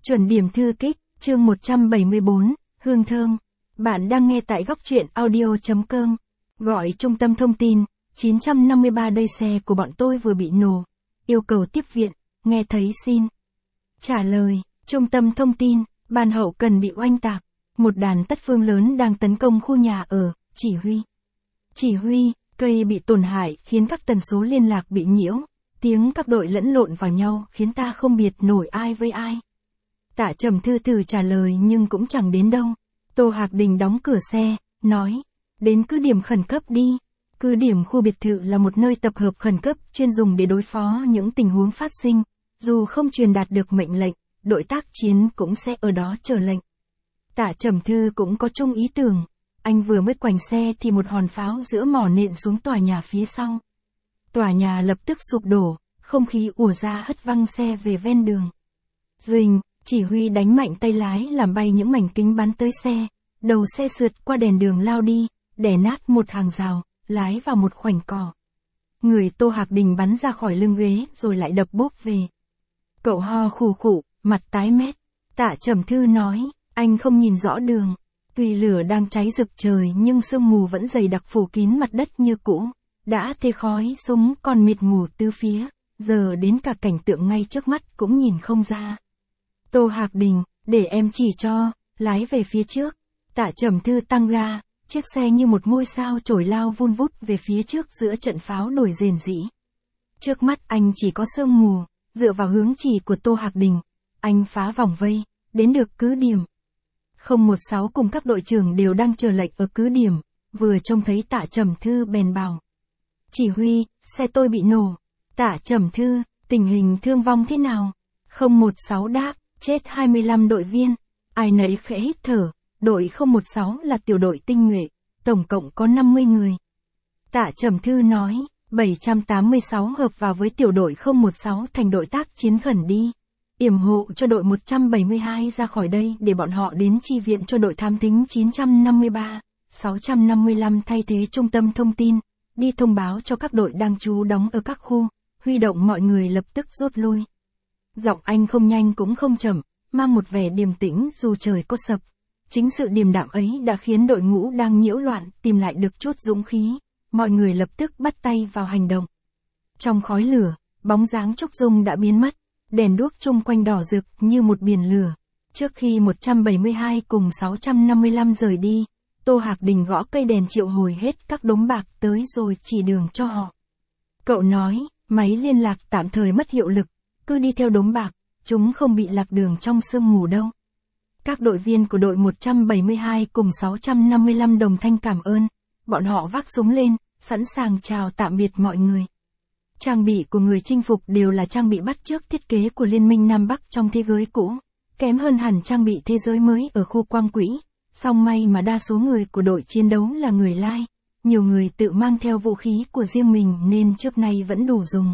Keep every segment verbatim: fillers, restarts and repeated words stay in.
Chuẩn điểm thư kích, chương một trăm bảy mươi bốn, hương thơm. Bạn đang nghe tại góc truyện audio chấm com. Gọi trung tâm thông tin, chín trăm năm mươi ba đây xe của bọn tôi vừa bị nổ. Yêu cầu tiếp viện, nghe thấy xin. Trả lời, trung tâm thông tin, ban hậu cần bị oanh tạc. Một đàn tất phương lớn đang tấn công khu nhà ở, chỉ huy. Chỉ huy, cây bị tổn hại khiến các tần số liên lạc bị nhiễu. Tiếng các đội lẫn lộn vào nhau khiến ta không biệt nổi ai với ai. Tạ Trầm Thư thử trả lời nhưng cũng chẳng đến đâu. Tô Hạc Đình đóng cửa xe, nói, đến cứ điểm khẩn cấp đi. Cứ điểm khu biệt thự là một nơi tập hợp khẩn cấp chuyên dùng để đối phó những tình huống phát sinh. Dù không truyền đạt được mệnh lệnh, đội tác chiến cũng sẽ ở đó chờ lệnh. Tạ Trầm Thư cũng có chung ý tưởng. Anh vừa mới quành xe thì một hòn pháo giữa mỏ nện xuống tòa nhà phía sau. Tòa nhà lập tức sụp đổ, không khí ùa ra hất văng xe về ven đường. Duỳnh, chỉ huy đánh mạnh tay lái làm bay những mảnh kính bắn tới xe, đầu xe sượt qua đèn đường lao đi, đè nát một hàng rào, lái vào một khoảnh cỏ. Người Tô Hạc Đình bắn ra khỏi lưng ghế rồi lại đập bốp về. Cậu ho khù khụ, mặt tái mét. Tạ Trầm Thư nói, anh không nhìn rõ đường. Tuy lửa đang cháy rực trời nhưng sương mù vẫn dày đặc phủ kín mặt đất như cũ. Đã thấy khói súng còn mịt mù tứ phía, giờ đến cả cảnh tượng ngay trước mắt cũng nhìn không ra. Tô Hạc Đình, để em chỉ cho, lái về phía trước. Tạ Trầm Thư tăng ga, chiếc xe như một ngôi sao chổi lao vun vút về phía trước giữa trận pháo nổi rền rĩ. Trước mắt anh chỉ có sương mù, dựa vào hướng chỉ của Tô Hạc Đình, anh phá vòng vây, đến được cứ điểm. không một sáu cùng các đội trưởng đều đang chờ lệnh ở cứ điểm, vừa trông thấy Tạ Trầm Thư bèn bảo. Chỉ huy, xe tôi bị nổ. Tạ Trầm Thư, tình hình thương vong thế nào? không một sáu đáp, chết hai mươi lăm đội viên. Ai nấy khẽ hít thở, đội không một sáu là tiểu đội tinh nhuệ, tổng cộng có năm mươi người. Tạ Trầm Thư nói, bảy trăm tám mươi sáu hợp vào với tiểu đội không một sáu thành đội tác chiến khẩn đi. Yểm hộ cho đội một trăm bảy mươi hai ra khỏi đây để bọn họ đến chi viện cho đội thám thính chín trăm năm mươi ba, sáu trăm năm mươi lăm thay thế trung tâm thông tin. Đi thông báo cho các đội đang trú đóng ở các khu, huy động mọi người lập tức rút lui. Giọng anh không nhanh cũng không chậm, mang một vẻ điềm tĩnh dù trời có sập. Chính sự điềm đạm ấy đã khiến đội ngũ đang nhiễu loạn tìm lại được chút dũng khí, mọi người lập tức bắt tay vào hành động. Trong khói lửa, bóng dáng Trúc Dung đã biến mất, đèn đuốc chung quanh đỏ rực như một biển lửa. Trước khi một trăm bảy mươi hai cùng sáu trăm năm mươi lăm rời đi, Tô Hạc Đình gõ cây đèn triệu hồi hết các đống bạc tới rồi chỉ đường cho họ. Cậu nói, máy liên lạc tạm thời mất hiệu lực, cứ đi theo đống bạc, chúng không bị lạc đường trong sương mù đâu. Các đội viên của đội một trăm bảy mươi hai cùng sáu trăm năm mươi lăm đồng thanh cảm ơn, bọn họ vác súng lên, sẵn sàng chào tạm biệt mọi người. Trang bị của người chinh phục đều là trang bị bắt chước thiết kế của Liên minh Nam Bắc trong thế giới cũ, kém hơn hẳn trang bị thế giới mới ở khu quang quỹ. Song may mà đa số người của đội chiến đấu là người Lai, nhiều người tự mang theo vũ khí của riêng mình nên trước nay vẫn đủ dùng.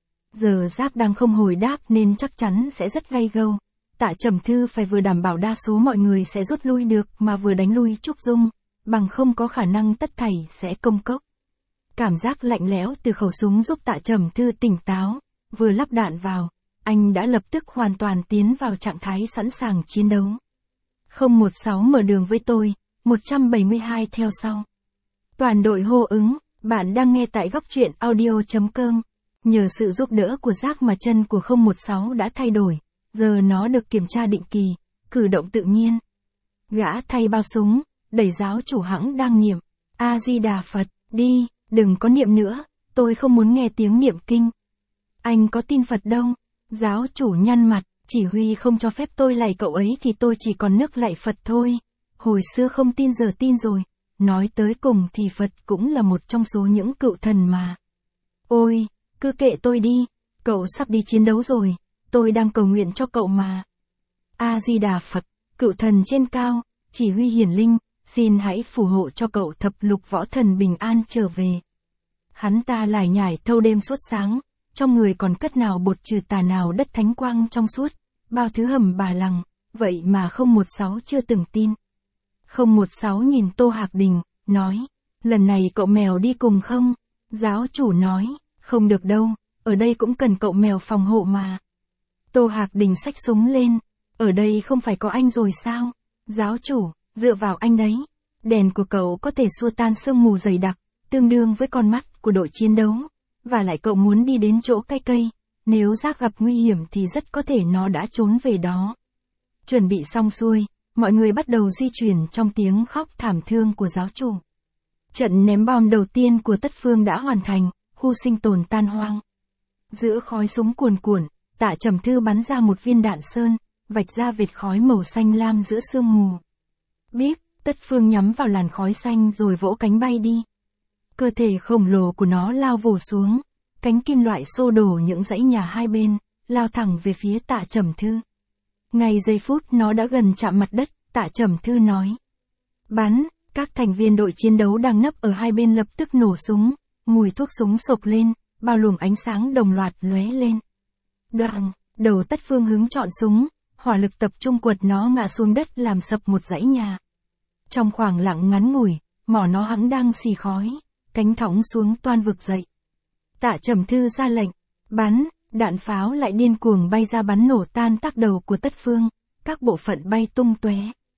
Giờ giáp đang không hồi đáp nên chắc chắn sẽ rất gay gâu. Tạ Trầm Thư phải vừa đảm bảo đa số mọi người sẽ rút lui được mà vừa đánh lui Trúc Dung, bằng không có khả năng tất thảy sẽ công cốc. Cảm giác lạnh lẽo từ khẩu súng giúp Tạ Trầm Thư tỉnh táo, vừa lắp đạn vào, anh đã lập tức hoàn toàn tiến vào trạng thái sẵn sàng chiến đấu. không một sáu mở đường với tôi, một trăm bảy mươi hai theo sau. Toàn đội hô ứng, bạn đang nghe tại góc truyện audio chấm com. Nhờ sự giúp đỡ của Giác mà chân của không một sáu đã thay đổi, giờ nó được kiểm tra định kỳ, cử động tự nhiên. Gã thay bao súng, đẩy giáo chủ hãng đang niệm, A-di-đà Phật, đi, đừng có niệm nữa, tôi không muốn nghe tiếng niệm kinh. Anh có tin Phật đâu? Giáo chủ nhăn mặt. Chỉ huy không cho phép tôi lạy cậu ấy thì tôi chỉ còn nước lạy Phật thôi. Hồi xưa không tin giờ tin rồi. Nói tới cùng thì Phật cũng là một trong số những cựu thần mà. Ôi, cứ kệ tôi đi. Cậu sắp đi chiến đấu rồi. Tôi đang cầu nguyện cho cậu mà. A-di-đà Phật, cựu thần trên cao, chỉ huy hiển linh, xin hãy phù hộ cho cậu thập lục võ thần bình an trở về. Hắn ta lải nhải thâu đêm suốt sáng. Trong người còn cất nào bột trừ tà nào đất thánh quang trong suốt, bao thứ hầm bà lằng, vậy mà không một sáu chưa từng tin. không một sáu nhìn Tô Hạc Đình, nói, lần này cậu mèo đi cùng không? Giáo chủ nói, không được đâu, ở đây cũng cần cậu mèo phòng hộ mà. Tô Hạc Đình xách súng lên, Ở đây không phải có anh rồi sao? Giáo chủ, dựa vào anh đấy. Đèn của cậu có thể xua tan sương mù dày đặc, tương đương với con mắt của đội chiến đấu. Và lại cậu muốn đi đến chỗ cây cây, nếu rác gặp nguy hiểm thì rất có thể nó đã trốn về đó. Chuẩn bị xong xuôi, mọi người bắt đầu di chuyển trong tiếng khóc thảm thương của giáo chủ. Trận ném bom đầu tiên của Tất Phương đã hoàn thành, khu sinh tồn tan hoang. Giữa khói súng cuồn cuộn, Tạ Trầm Thư bắn ra một viên đạn sơn, vạch ra vệt khói màu xanh lam giữa sương mù. Bíp, Tất Phương nhắm vào làn khói xanh rồi vỗ cánh bay đi. Cơ thể khổng lồ của nó lao vồ xuống, cánh kim loại xô đổ những dãy nhà hai bên, lao thẳng về phía Tạ Trầm Thư. Ngay giây phút nó đã gần chạm mặt đất, Tạ Trầm Thư nói. Bắn, các thành viên đội chiến đấu đang nấp ở hai bên lập tức nổ súng, mùi thuốc súng sộc lên, bao luồng ánh sáng đồng loạt lóe lên. Đoàng, đầu Tất Phương hướng chọn súng, hỏa lực tập trung quật nó ngã xuống đất làm sập một dãy nhà. Trong khoảng lặng ngắn ngủi, mỏ nó hẵng đang xì khói, cánh thõng xuống toan vực dậy. Tạ Trầm Thư ra lệnh, bắn, đạn pháo lại điên cuồng bay ra bắn nổ tan tác đầu của Tất Phương, các bộ phận bay tung tóe.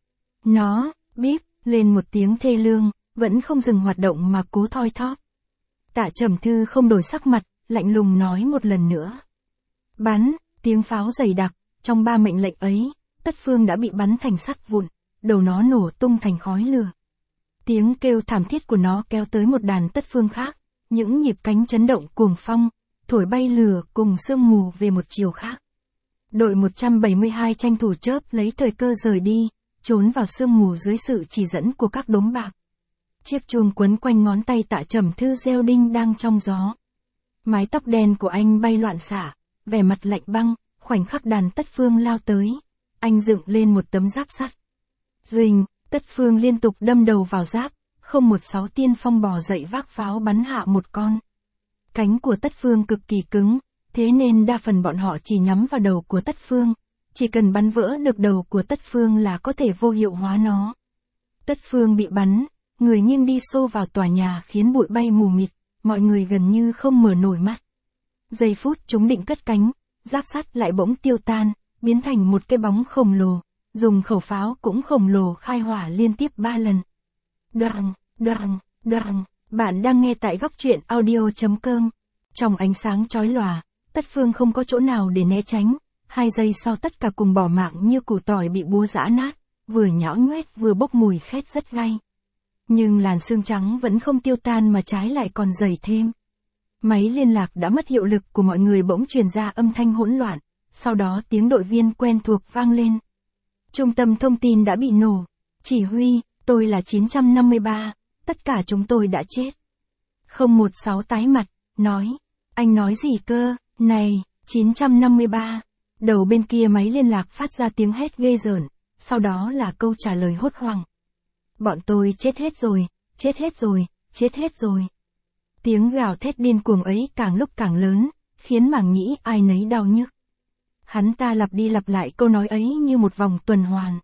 Nó, bíp, lên một tiếng thê lương, vẫn không dừng hoạt động mà cố thoi thóp. Tạ Trầm Thư không đổi sắc mặt, lạnh lùng nói một lần nữa. Bắn, tiếng pháo dày đặc, trong ba mệnh lệnh ấy, Tất Phương đã bị bắn thành sắt vụn, đầu nó nổ tung thành khói lửa. Tiếng kêu thảm thiết của nó kéo tới một đàn Tất Phương khác, những nhịp cánh chấn động cuồng phong, thổi bay lửa cùng sương mù về một chiều khác. Đội một trăm bảy mươi hai tranh thủ chớp lấy thời cơ rời đi, trốn vào sương mù dưới sự chỉ dẫn của các đốm bạc. Chiếc chuông quấn quanh ngón tay Tạ Trầm Thư reo đinh đang trong gió. Mái tóc đen của anh bay loạn xạ, vẻ mặt lạnh băng, khoảnh khắc đàn Tất Phương lao tới. Anh dựng lên một tấm giáp sắt. Duỳnh, Tất Phương liên tục đâm đầu vào giáp, không một sáu tiên phong bò dậy vác pháo bắn hạ một con. Cánh của Tất Phương cực kỳ cứng, thế nên đa phần bọn họ chỉ nhắm vào đầu của Tất Phương. Chỉ cần bắn vỡ được đầu của Tất Phương là có thể vô hiệu hóa nó. Tất Phương bị bắn, người nghiêng đi xô vào tòa nhà khiến bụi bay mù mịt, mọi người gần như không mở nổi mắt. Giây phút chúng định cất cánh, giáp sắt lại bỗng tiêu tan, biến thành một cái bóng khổng lồ, dùng khẩu pháo cũng khổng lồ khai hỏa liên tiếp ba lần. Đoàng, đoàng, đoàng, bạn đang nghe tại góc truyện audio chấm com. Trong ánh sáng chói lòa, Tất Phương không có chỗ nào để né tránh, hai giây sau tất cả cùng bỏ mạng như củ tỏi bị búa giã nát, vừa nhão nhoét vừa bốc mùi khét rất gay. Nhưng làn sương trắng vẫn không tiêu tan mà trái lại còn dày thêm. Máy liên lạc đã mất hiệu lực của mọi người bỗng truyền ra âm thanh hỗn loạn, sau đó tiếng đội viên quen thuộc vang lên. Trung tâm thông tin đã bị nổ. Chỉ huy, tôi là chín trăm năm mươi ba, tất cả chúng tôi đã chết. không một sáu tái mặt, nói. Anh nói gì cơ, này, chín trăm năm mươi ba. Đầu bên kia máy liên lạc phát ra tiếng hét ghê rợn, sau đó là câu trả lời hốt hoảng. Bọn tôi chết hết rồi, chết hết rồi, chết hết rồi. Tiếng gào thét điên cuồng ấy càng lúc càng lớn, khiến màng nhĩ ai nấy đau nhức. Hắn ta lặp đi lặp lại câu nói ấy như một vòng tuần hoàn.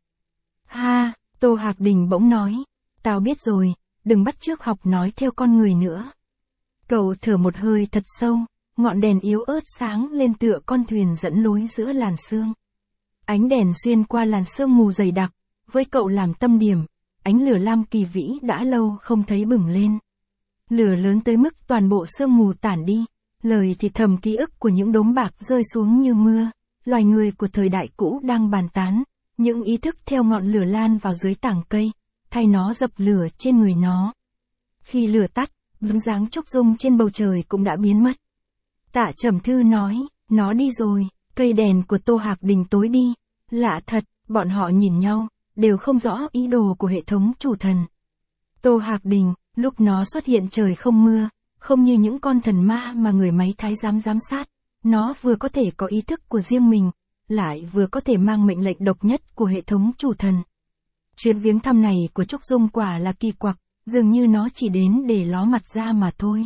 Ha, Tô Hạc Đình bỗng nói, tao biết rồi, đừng bắt chước học nói theo con người nữa. Cậu thở một hơi thật sâu, ngọn đèn yếu ớt sáng lên tựa con thuyền dẫn lối giữa làn sương. Ánh đèn xuyên qua làn sương mù dày đặc, với cậu làm tâm điểm, ánh lửa lam kỳ vĩ đã lâu không thấy bừng lên. Lửa lớn tới mức toàn bộ sương mù tản đi, lời thì thầm ký ức của những đốm bạc rơi xuống như mưa, loài người của thời đại cũ đang bàn tán, những ý thức theo ngọn lửa lan vào dưới tảng cây, thay nó dập lửa trên người nó. Khi lửa tắt, bóng dáng Trúc Dung trên bầu trời cũng đã biến mất. Tạ Trầm Thư nói, nó đi rồi, cây đèn của Tô Hạc Đình tối đi, lạ thật, bọn họ nhìn nhau, đều không rõ ý đồ của hệ thống chủ thần. Tô Hạc Đình, lúc nó xuất hiện trời không mưa, không như những con thần ma mà người máy thái giám giám sát, nó vừa có thể có ý thức của riêng mình, lại vừa có thể mang mệnh lệnh độc nhất của hệ thống chủ thần. Chuyến viếng thăm này của Trúc Dung quả là kỳ quặc, dường như nó chỉ đến để ló mặt ra mà thôi.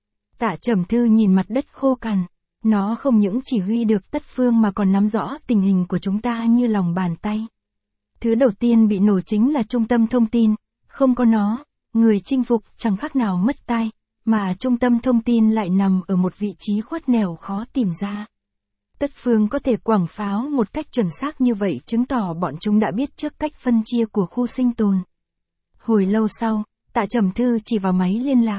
Tạ Trầm Thư nhìn mặt đất khô cằn, nó không những chỉ huy được Tất Phương mà còn nắm rõ tình hình của chúng ta như lòng bàn tay. Thứ đầu tiên bị nổ chính là trung tâm thông tin, không có nó, người chinh phục chẳng khác nào mất tai, mà trung tâm thông tin lại nằm ở một vị trí khuất nẻo khó tìm ra. Tất Phương có thể quảng pháo một cách chuẩn xác như vậy chứng tỏ bọn chúng đã biết trước cách phân chia của khu sinh tồn. Hồi lâu sau, Tạ Trầm Thư chỉ vào máy liên lạc.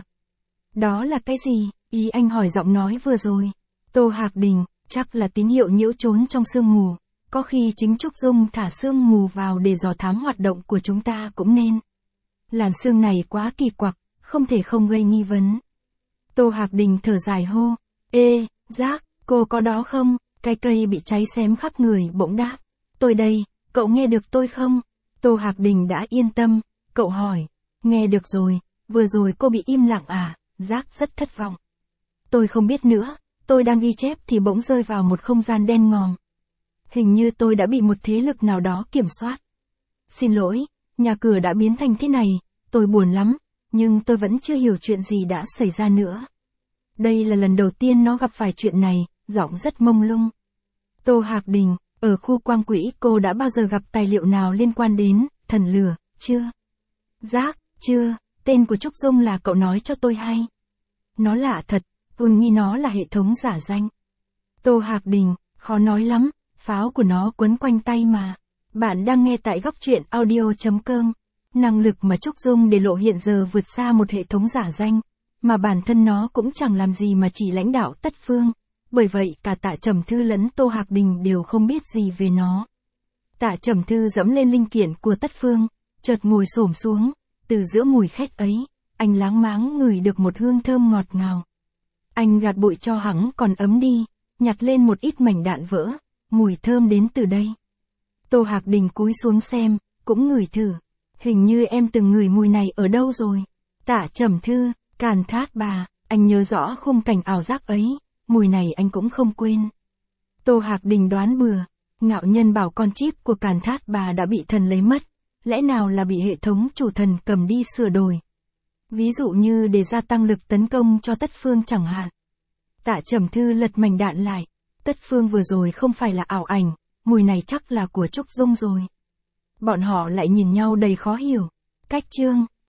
Đó là cái gì? Ý anh hỏi giọng nói vừa rồi. Tô Hạc Đình, chắc là tín hiệu nhiễu trốn trong sương mù. Có khi chính Trúc Dung thả sương mù vào để dò thám hoạt động của chúng ta cũng nên. Làn sương này quá kỳ quặc, không thể không gây nghi vấn. Tô Hạc Đình thở dài hô. Ê, Giác, cô có đó không? Cái cây bị cháy xém khắp người bỗng đáp. Tôi đây, cậu nghe được tôi không? Tô Hạc Đình đã yên tâm, cậu hỏi. Nghe được rồi, vừa rồi cô bị im lặng à? Giác rất thất vọng. Tôi không biết nữa, tôi đang ghi chép thì bỗng rơi vào một không gian đen ngòm. Hình như tôi đã bị một thế lực nào đó kiểm soát. Xin lỗi, nhà cửa đã biến thành thế này, tôi buồn lắm, nhưng tôi vẫn chưa hiểu chuyện gì đã xảy ra nữa. Đây là lần đầu tiên nó gặp phải chuyện này, giọng rất mông lung. Tô Hạc Đình, ở khu quang quỹ cô đã bao giờ gặp tài liệu nào liên quan đến thần lửa, chưa? Giác, chưa, tên của Trúc Dung là cậu nói cho tôi hay. Nó lạ thật, tôi nghi nó là hệ thống giả danh. Tô Hạc Đình, khó nói lắm, pháo của nó quấn quanh tay mà. Bạn đang nghe tại góc truyện audio.com. Năng lực mà Trúc Dung để lộ hiện giờ vượt xa một hệ thống giả danh, mà bản thân nó cũng chẳng làm gì mà chỉ lãnh đạo Tất Phương. Bởi vậy cả Tạ Trầm Thư lẫn Tô Hạc Đình đều không biết gì về nó. Tạ Trầm Thư dẫm lên linh kiện của Tất Phương, chợt ngồi xổm xuống, từ giữa mùi khét ấy, anh láng máng ngửi được một hương thơm ngọt ngào. Anh gạt bụi cho hẳn còn ấm đi, nhặt lên một ít mảnh đạn vỡ, mùi thơm đến từ đây. Tô Hạc Đình cúi xuống xem, cũng ngửi thử. Hình như em từng ngửi mùi này ở đâu rồi. Tạ Trầm Thư, Càn Thát Bà, anh nhớ rõ khung cảnh ảo giác ấy, mùi này anh cũng không quên. Tô Hạc Đình đoán bừa, ngạo nhân bảo con chip của Càn Thát Bà đã bị thần lấy mất, lẽ nào là bị hệ thống chủ thần cầm đi sửa đổi. Ví dụ như để gia tăng lực tấn công cho Tất Phương chẳng hạn. Tạ Trầm Thư lật mảnh đạn lại, Tất Phương vừa rồi không phải là ảo ảnh, mùi này chắc là của Trúc Dung rồi. Bọn họ lại nhìn nhau đầy khó hiểu. Cách chương